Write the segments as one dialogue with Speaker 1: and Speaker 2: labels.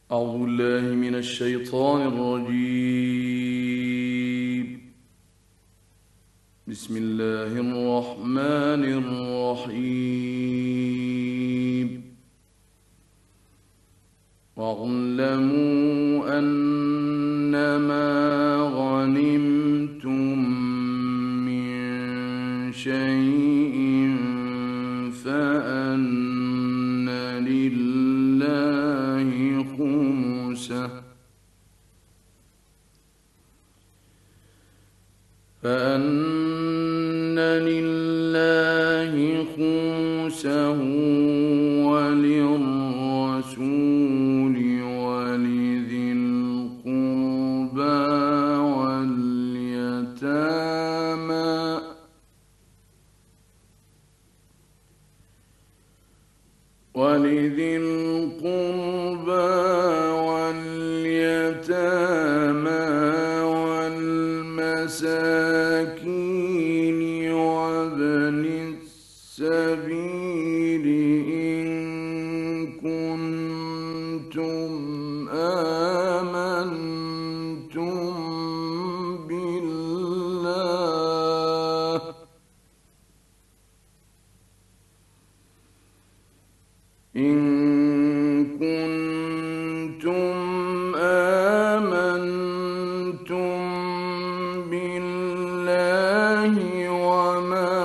Speaker 1: أعوذ بالله من الشيطان الرجيم. بسم الله الرحمن الرحيم. واعلموا أنما غنمتم من شيء فأن لله خمسه وللرسول ولذي القربى واليتامى والمساكين وابن السبيل إن كنتم آمنتم بالله وما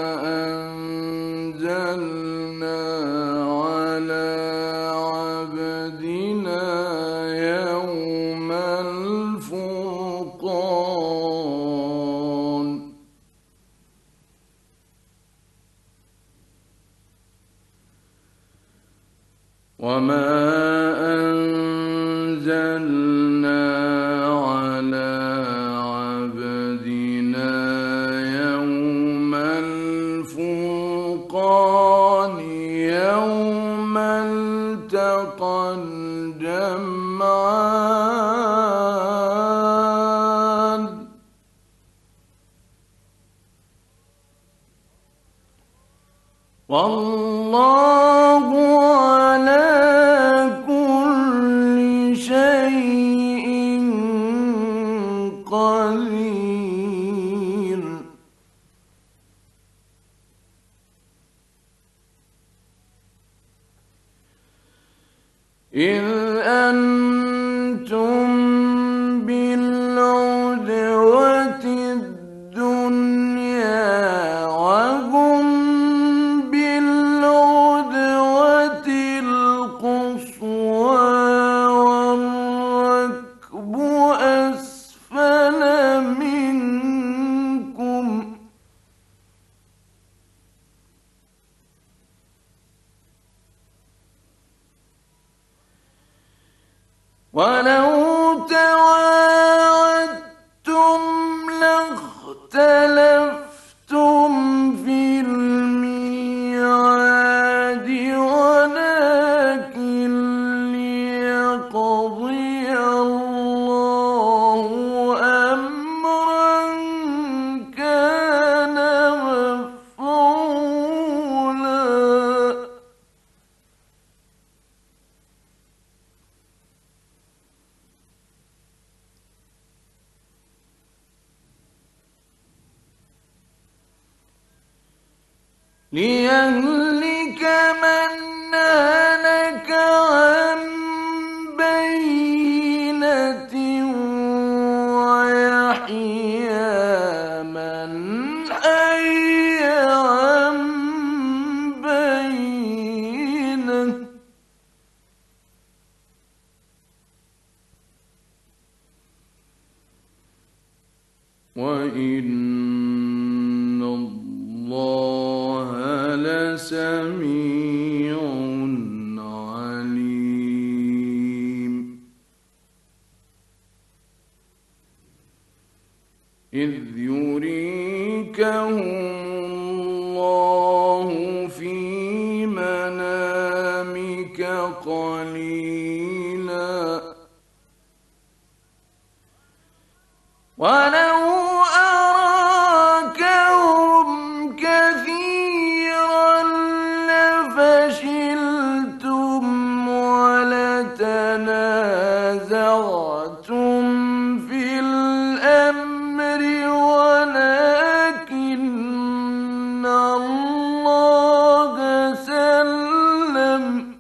Speaker 1: أنزلنا على عبدنا يوم الفرقان يوم التقى الجمعان والله على كل شيء قدير إذ أنتم بالعدوة الدنيا وهم بالعدوة القصوى والركب أسفل منكم ولو تواعدتم لاختلفتم في الميعاد ولكن ليقضي الله أمرا كان مفعولا ليهلك من هلك عن بينة ويحيى من حي عن بينة وإن الله لسميع عليم إذ يريكهم الله في منامك قليلا ولو أراكهم كثيرا لفشلتم ولتنازعتم تنازعتم في الأمر ولكن الله سلم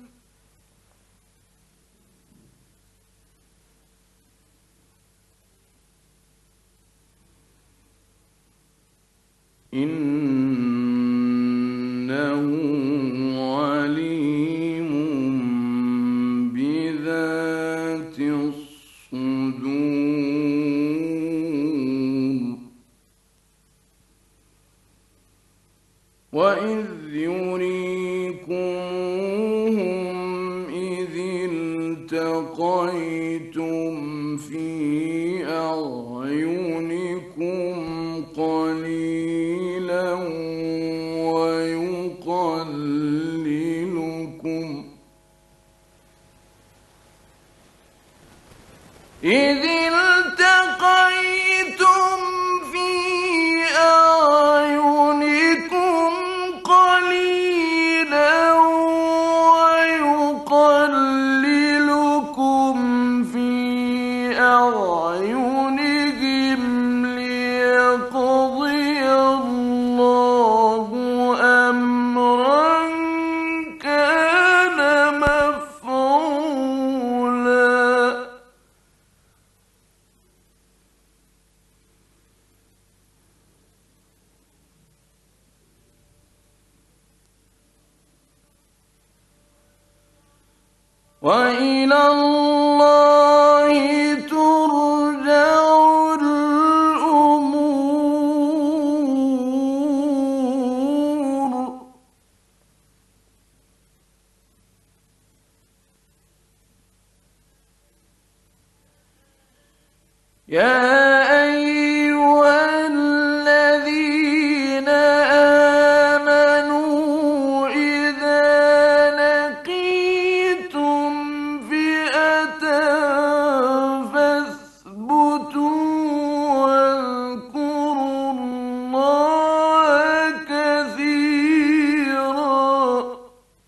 Speaker 1: إنه عليم بذات الصدور وإذ يريكموهم إذ التقيتم في أعينكم قليلا ويقللكم إذ التقيتم في أعينكم قليلا ويقللكم في أعينهم ليقضي الله أمرا كان مفعولا وإلى الله ترجع الأمور يا أيها الذين آمنوا إذا لقيتم فئة فاثبتوا واذكروا الله كثيرا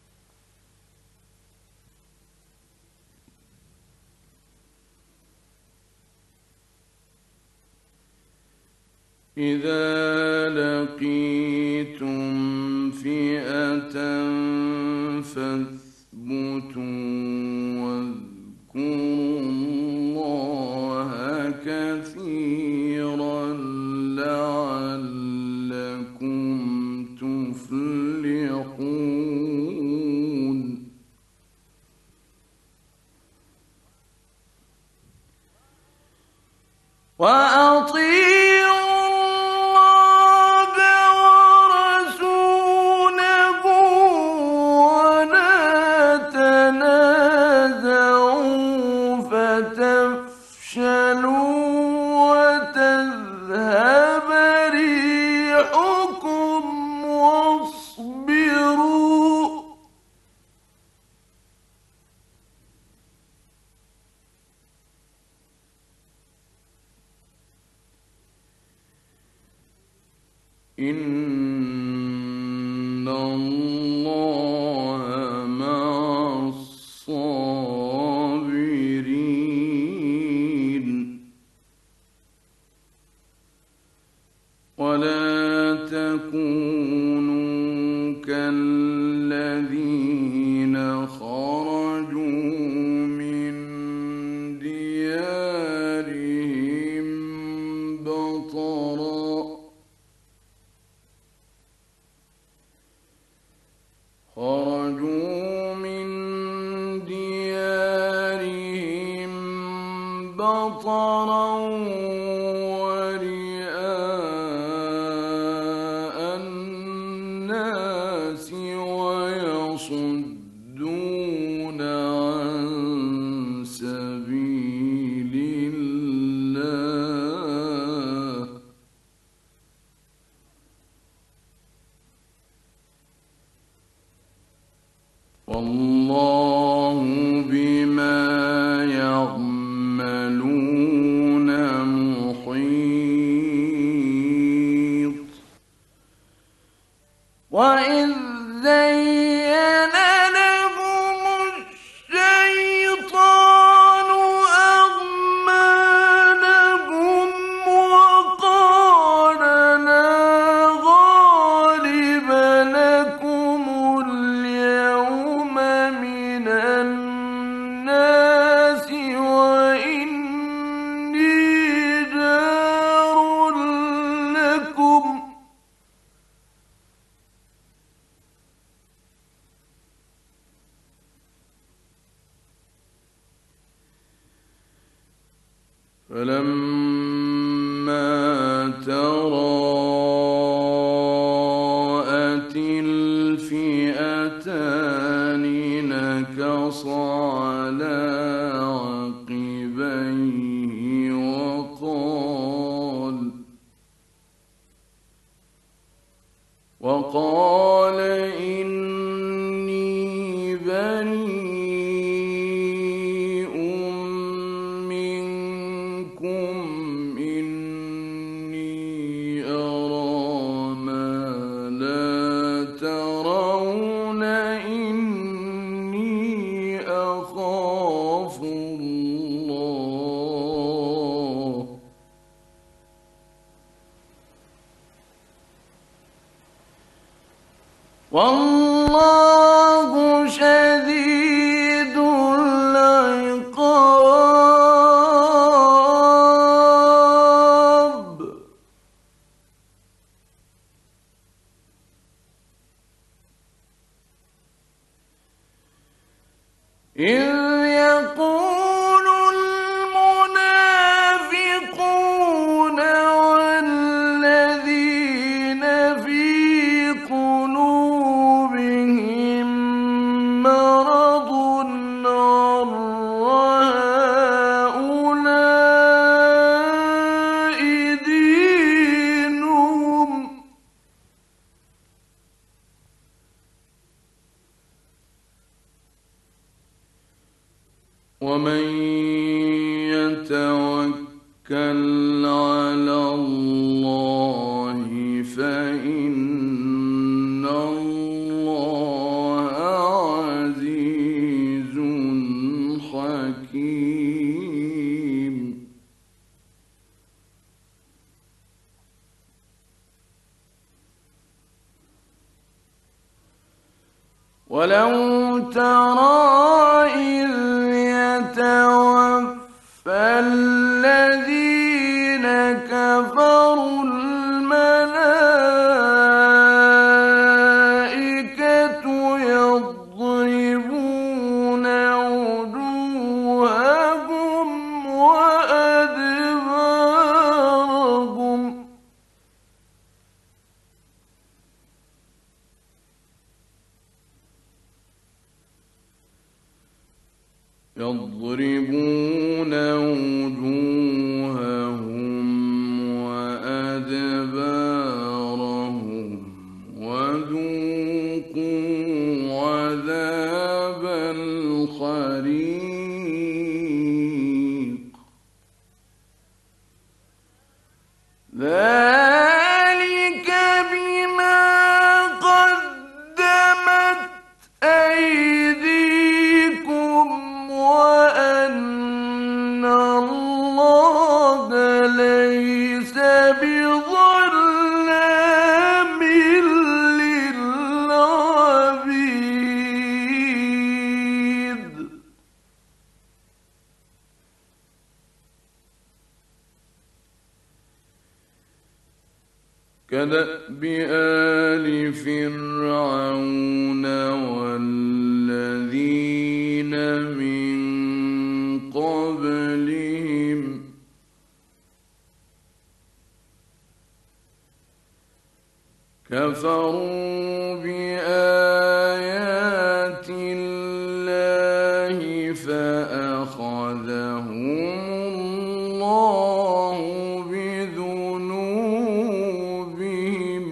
Speaker 1: إذا لقيتم فئة فاثبتوا واذكروا الله كثيرا لعلكم تفلحون وأطيعوا الله ورسوله ولا تنازعوا فتفشلوا وتذهب ريحكم واصبروا إن الله مع الصابرين ولا تكونوا كالذين خرجوا من ديارهم بطرا ورئاء الناس ويصدون عن سبيل الله والله بما يعملون فلما تراءت الفئتان نكص على عقبيه وقال إني بريء منكم إني أرى ما لا ترون إني أخاف الله والله شديد العقاب إذ يقول المنافقون والذين في قلوبهم مرض غر هؤلاء دينهم ومن يتوكل على الله فإن الله عزيز حكيم ولو ترى إذ يتوفى الذين كفروا الملائكة يضربون وجوههم وأدبارهم يضربون وجوههم وأدبارهم وذوقوا عذاب الحريق ذلك بما قدمت أيديكم وأن الله ليس بظلام للعبيد كدأب آل فرعون والذين من قبلهم كفروا بآيات الله فأخذهم الله بذنوبهم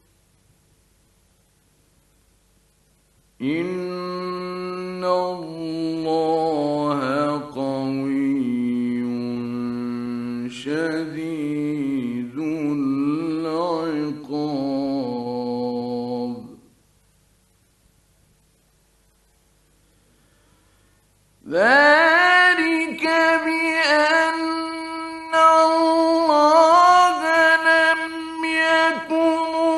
Speaker 1: إن الله قوي شديد العقاب ذلك بأن الله لم يكن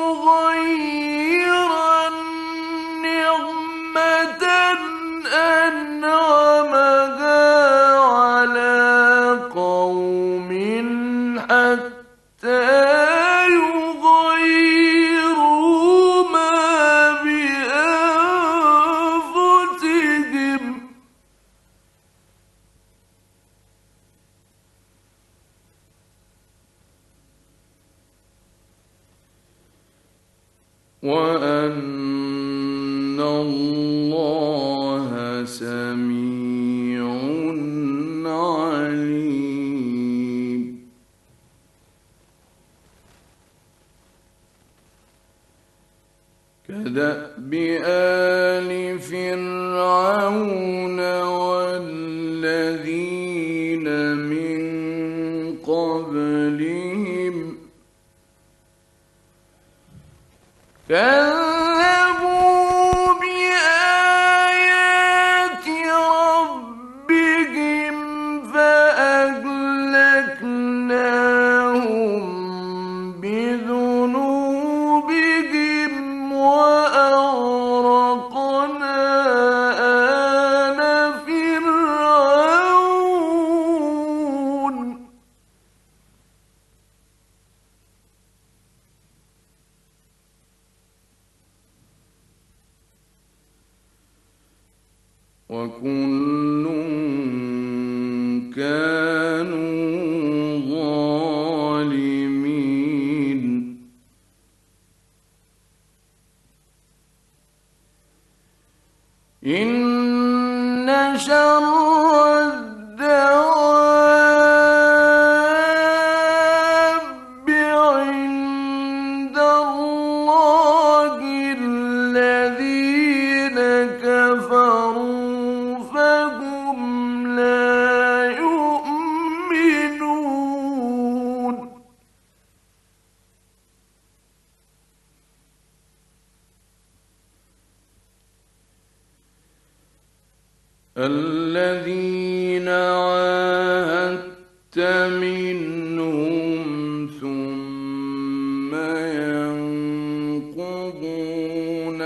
Speaker 1: غيرا نعمة أنعمها على قوم وأن الله سميع عليم. كدأب آل فرعون والذين من قبلهم كذبوا بآيات ربهم فأهلكناهم بذنوبهم وأغرقنا آل فرعون. وكل كانوا ظالمين. إن شر الدواب عند الله الذين كفروا فهم لا يؤمنون. الذين عاهدت منهم ثم ينقضون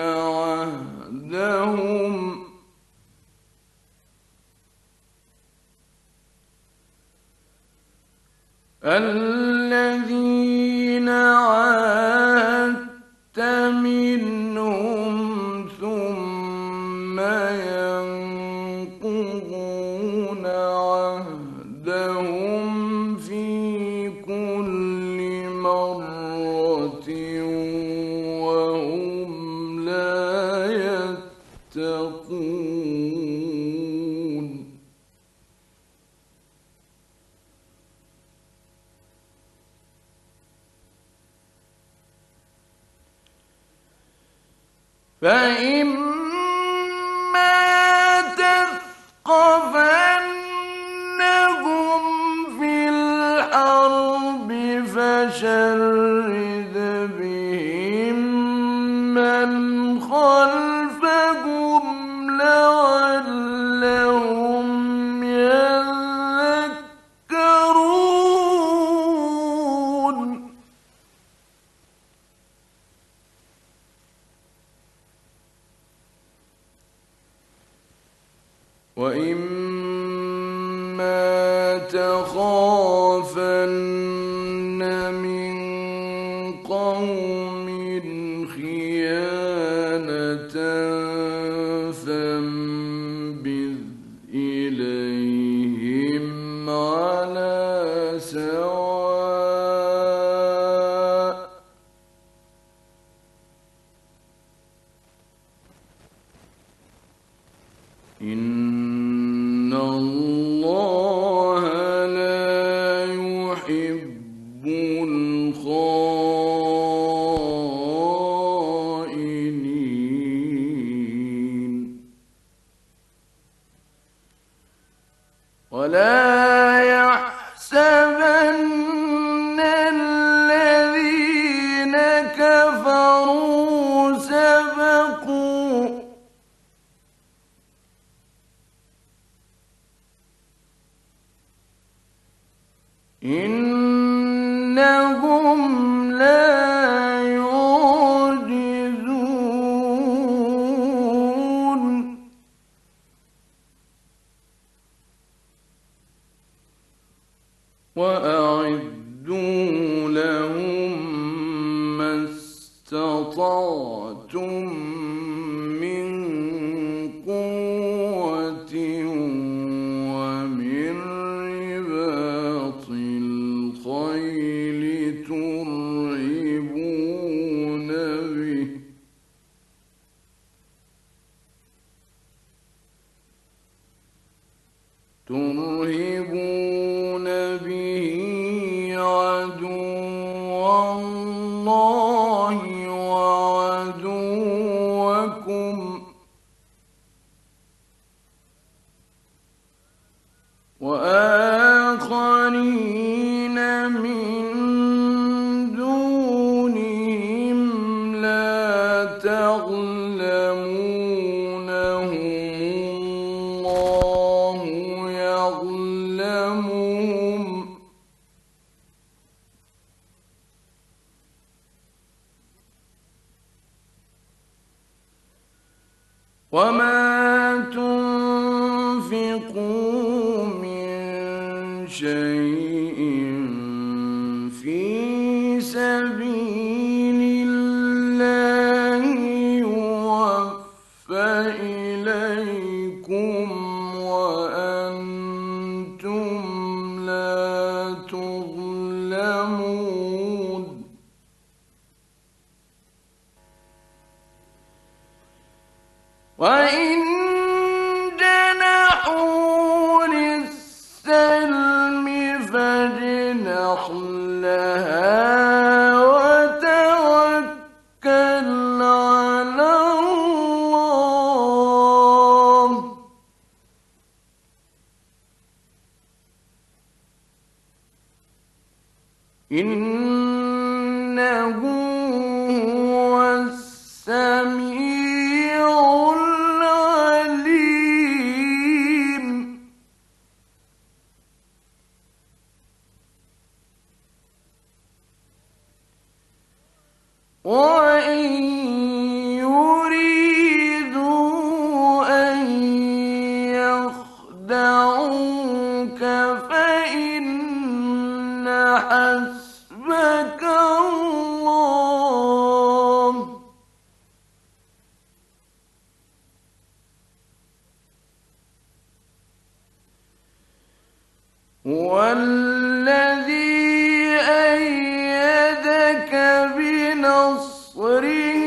Speaker 1: عهدهم الذين عاهدت منهم ثم ينقضون عهدهم في كل مرة وهم لا يتقون. فإما تثقفنهم في الحرب فشرد بهم من خلفهم لعلهم يذكرون. وإما تخافن من قوم خيانة فانبذ إليهم على سواء إن الله لا يحب الخائنين. ولا يحسبن الذين كفروا سبقوا إنهم لا يعجزون. وأعدوا لهم ما استطعتم من قوة ومن رباط الخيل ترهبون به ترهبون به عدو الله وعدوكم وآخرين من دونهم لا تعلمونهم الله يعلمهم وما تنفقوا من شيء في سبيل الله يوفى إليكم وأنتم لا تظلمون وإن جنحوا للسلم فاجنح لها وتوكل على الله إنه هو السميع العليم وإن يريدوا أن يخدعوك فإن حسبك الله هو الذي أيدك بنصره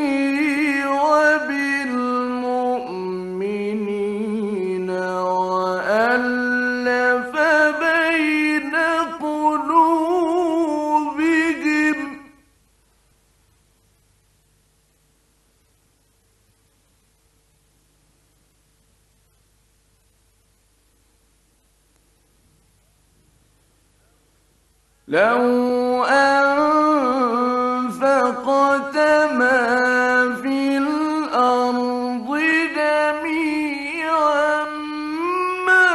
Speaker 1: وبالمؤمنين وألف بين قلوبهم لو أنفقت ما في الأرض جميعا ما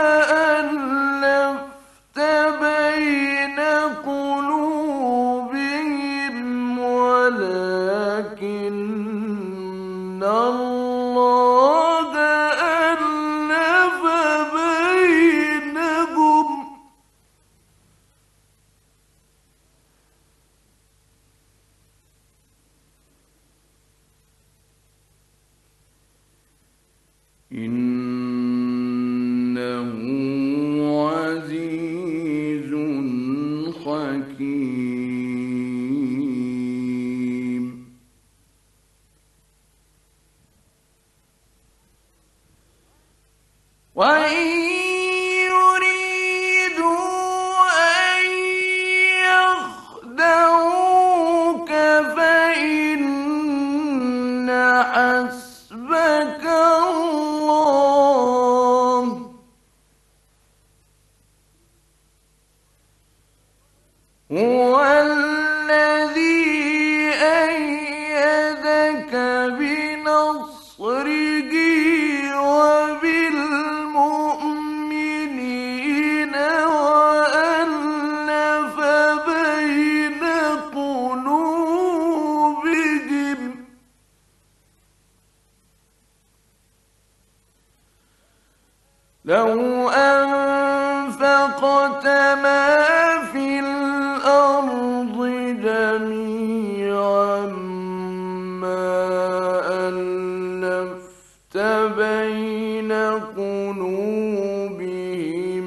Speaker 1: ألفت بين قلوبهم ولكن الله ألف بينهم إنه عزيز حكيم وإن يريدوا أن يخدعوك فإن حسبك الله هو الذي أيدك بنصره وبالمؤمنين وألف بين قلوبهم لو أنفقت ما في الأرض جميعا ما ألفت بين قلوبهم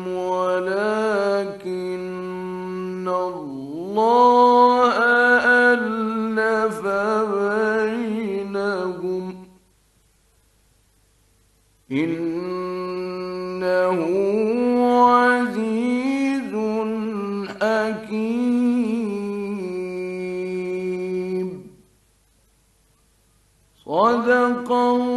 Speaker 1: ولكن الله ألف بينهم إنه قوم